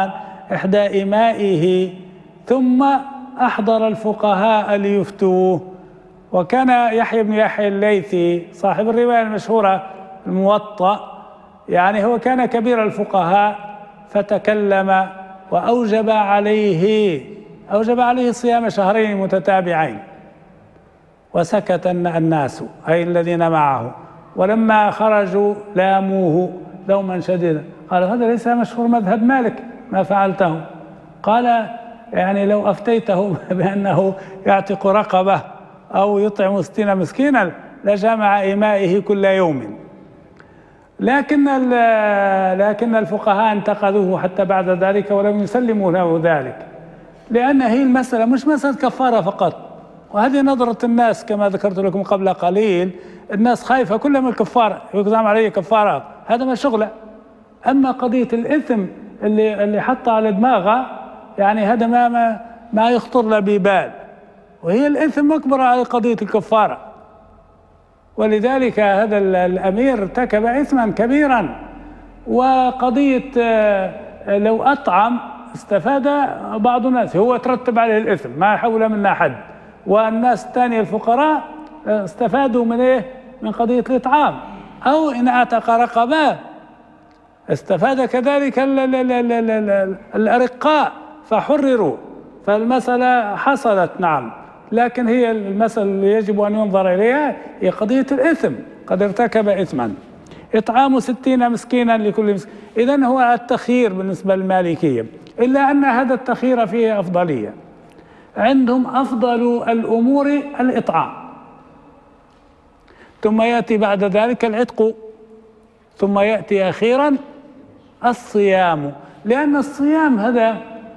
Speaker 2: إحدى إمائه ثم أحضر الفقهاء ليفتوه. وكان يحيى بن يحيى الليثي صاحب الرواية المشهورة الموطأ، يعني هو كان كبير الفقهاء، فتكلم وأوجب عليه أوجب عليه صيام شهرين متتابعين، وسكت الناس أي الذين معه، ولما خرجوا لاموه لوما شديدا، قالوا هذا ليس مشهور مذهب مالك ما فعلته. قال يعني لو أفتيته بأنه يعتق رقبة أو يطعم ستين مسكينا لجمع إمائه كل يوم. لكن لكن الفقهاء انتقدوه حتى بعد ذلك ولم يسلموا له ذلك، لأن هي المسألة مش مسألة كفارة فقط. وهذه نظرة الناس كما ذكرت لكم قبل قليل، الناس خايفة كلها من الكفارة، يقدم عليه كفارة، هذا ما شغله. أما قضية الإثم اللي اللي حطها على دماغه يعني هذا ما ما, ما يخطر له ببال، وهي الإثم مكبرة على قضية الكفارة. ولذلك هذا الأمير ارتكب إثما كبيرا. وقضية لو أطعم استفاد بعض الناس، هو ترتب عليه الإثم ما حول منه حد، والناس الثانية الفقراء استفادوا من إيه؟ من قضية الإطعام. أو إن أعتق رقبة استفاد كذلك ال ال ال ال ال ال الأرقاء فحرروا، فالمسألة حصلت نعم. لكن هي المسألة اللي يجب أن ينظر إليها هي قضية الإثم، قد ارتكب إثما. إطعام ستين مسكينا لكل مسكين، إذن هو التخيير بالنسبة للمالكية، إلا أن هذا التخيير فيه أفضلية. عندهم أفضل الأمور الإطعام، ثم يأتي بعد ذلك العتق، ثم يأتي أخيرا الصيام، لأن الصيام هذا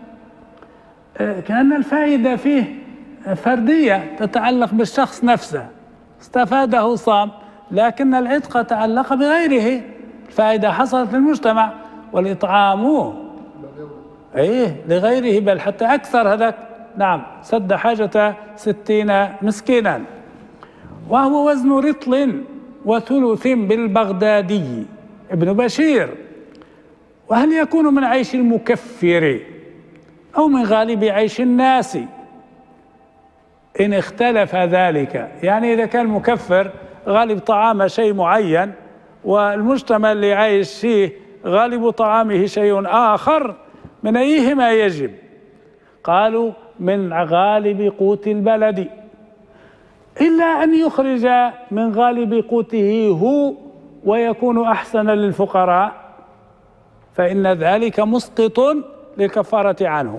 Speaker 2: كأن الفائدة فيه فردية تتعلق بالشخص نفسه، استفاده صام، لكن العتق تعلق بغيره، الفائدة حصلت للمجتمع. والإطعام ايه لغيره بل حتى أكثر، هذاك نعم سد حاجة ستين مسكينا. وهو وزن رطل وثلث بالبغدادي ابن بشير. وهل يكون من عيش المكفر أو من غالب عيش الناس إن اختلف ذلك؟ يعني إذا كان مكفر غالب طعامه شيء معين والمجتمع اللي عايش فيه غالب طعامه شيء آخر، من أيهما يجب؟ قالوا من غالب قوت البلد، إلا أن يخرج من غالب قوته هو ويكون أحسن للفقراء، فإن ذلك مسقط للكفارة عنه.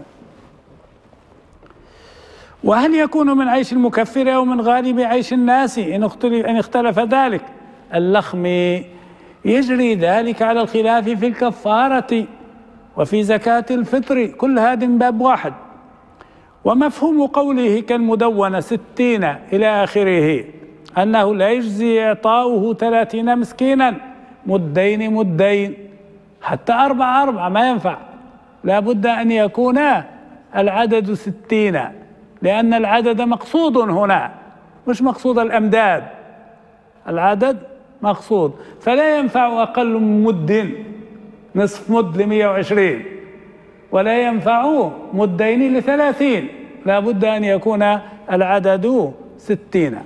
Speaker 2: وهل يكون من عيش المكفر أو من غالب عيش الناس إن اختلف ذلك؟ اللخم يجري ذلك على الخلاف في الكفارة وفي زكاة الفطر، كل هذا من باب واحد. ومفهوم قوله كالمدونة ستين إلى آخره أنه لا يجزي إعطاؤه ثلاثين مسكينا، مدين مدين، حتى أربعة أربعة ما ينفع، لا بد أن يكون العدد ستين، لأن العدد مقصود هنا مش مقصود الأمداد، العدد مقصود، فلا ينفع أقل من مد، نصف مد لمئة وعشرين، ولا ينفع مدين لثلاثين، لا بد أن يكون العدد ستين.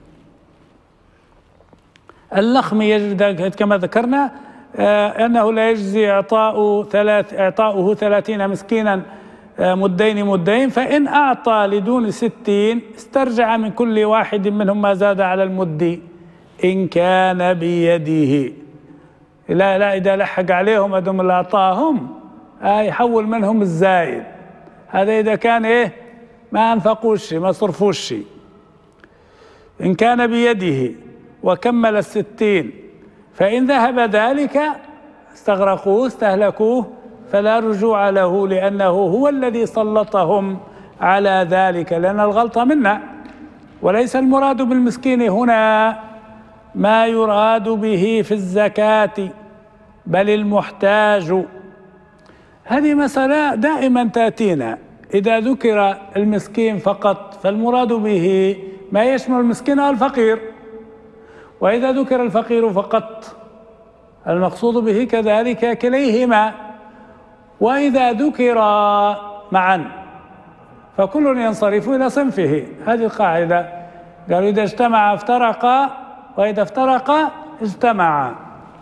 Speaker 2: اللخم يجد كما ذكرنا آه أنه لا يجزي إعطاء ثلاث إعطاؤه ثلاثين مسكينا آه مدين مدين، فإن أعطى لدون ستين استرجع من كل واحد منهم ما زاد على المد إن كان بيده. لا لا إذا لحق عليهم أدم اللي أعطاهم آه يحول منهم الزائد، هذا إذا كان إيه ما أنفقوش ما صرفوش. إن كان بيده وكمل الستين، فإن ذهب ذلك استغرقوه استهلكوه فلا رجوع له، لأنه هو الذي سلطهم على ذلك، لأن الغلطة منا. وليس المراد بالمسكين هنا ما يراد به في الزكاة بل المحتاج. هذه مسألة دائما تأتينا، إذا ذكر المسكين فقط فالمراد به ما يشمل المسكين والفقير، وإذا ذكر الفقير فقط المقصود به كذلك كليهما. وإذا ذكرا معا فكل ينصرف إلى صنفه. هذه القاعدة، قالوا إذا اجتمع افترقا وإذا افترقا اجتمعا.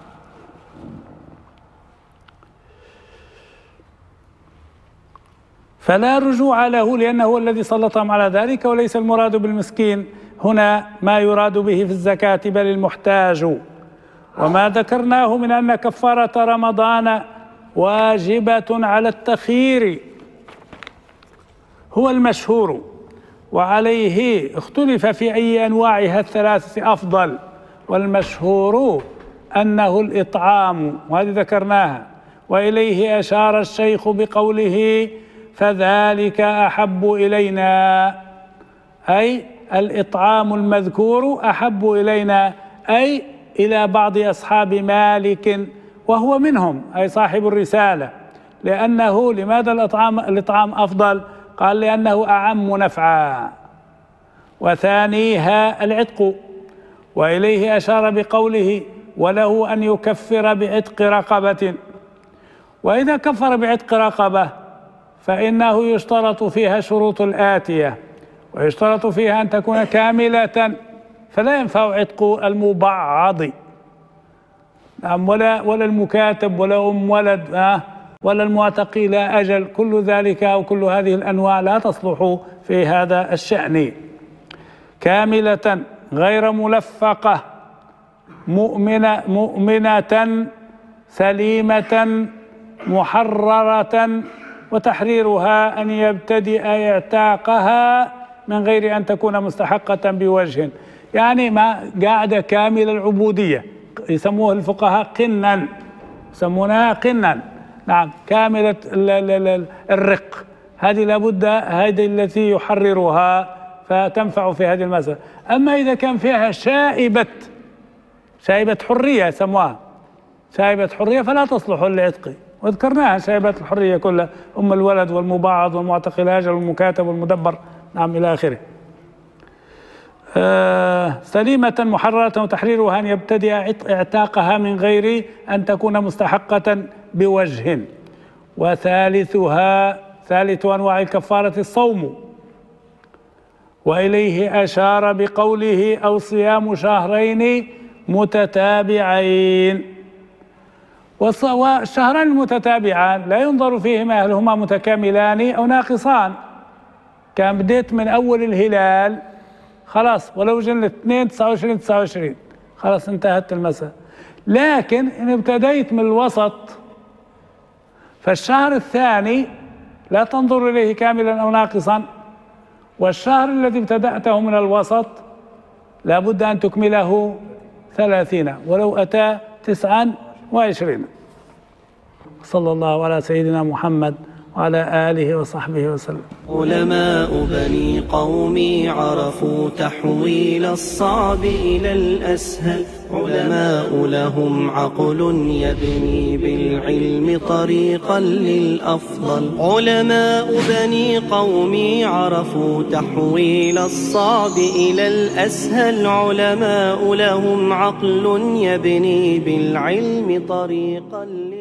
Speaker 2: فلا رجوع له لأنه هو الذي سلطهم على ذلك، وليس المراد بالمسكين هنا ما يراد به في الزكاة بل المحتاج. وما ذكرناه من أن كفارة رمضان واجبة على التخيير هو المشهور، وعليه اختلف في أي أنواعها الثلاثة أفضل، والمشهور أنه الإطعام، وهذه ذكرناها. وإليه أشار الشيخ بقوله فذلك أحب إلينا، أي الإطعام المذكور أحب إلينا، أي إلى بعض أصحاب مالك وهو منهم، أي صاحب الرسالة. لأنه لماذا الإطعام الإطعام أفضل؟ قال لأنه أعم نفعا، وثانيها العتق. وإليه أشار بقوله وله أن يكفر بعتق رقبة. وإذا كفر بعتق رقبة فإنه يشترط فيها شروط الآتية، ويشترط فيها أن تكون كاملة، فلا ينفع عتق المبعض نعم، ولا ولا المكاتب ولا أم ولد آه ولا المعتقي لا أجل، كل ذلك أو كل هذه الأنواع لا تصلح في هذا الشأن. كاملة غير ملفقة مؤمنة مؤمنة سليمة محررة، وتحريرها أن يبتدئ اعتاقها من غير أن تكون مستحقة بوجه، يعني ما قاعدة كامل العبودية، يسموه الفقهاء قنا، يسمونها قنا نعم، كاملة الرق، هذه لابد هذه التي يحررها فتنفع في هذه المسألة. أما إذا كان فيها شائبة شائبة حرية يسموها شائبة حرية فلا تصلح للعتق، وذكرناها شائبة الحرية كلها، أم الولد والمبعض والمعتق الأجل والمكاتب والمدبر نعم إلى آخره. آه سليمة محررة وتحريرها أن يبتدئ اعتاقها من غير أن تكون مستحقة بوجه. وثالثها ثالث أنواع الكفارة الصوم، وإليه أشار بقوله أو صيام شهرين متتابعين. والشهران المتتابعان لا ينظر فيهما هل هما متكاملان أو ناقصان. كان بديت من أول الهلال خلاص، ولو جن الاثنين تسعة وعشرين تسعة وعشرين خلاص انتهت المسألة. لكن إن ابتديت من الوسط فالشهر الثاني لا تنظر إليه كاملا أو ناقصا، والشهر الذي ابتدأته من الوسط لا بد أن تكمله ثلاثين ولو أتى تسعا وعشرين. صلى الله على سيدنا محمد وعلى آله وصحبه وسلم.
Speaker 1: علماء بني قومي عرفوا تحويل الصعب إلى الأسهل، علماء لهم عقل يبني بالعلم طريقا للأفضل. علماء بني قومي عرفوا تحويل الصعب إلى الأسهل، علماء لهم عقل يبني بالعلم طريقا للأفضل.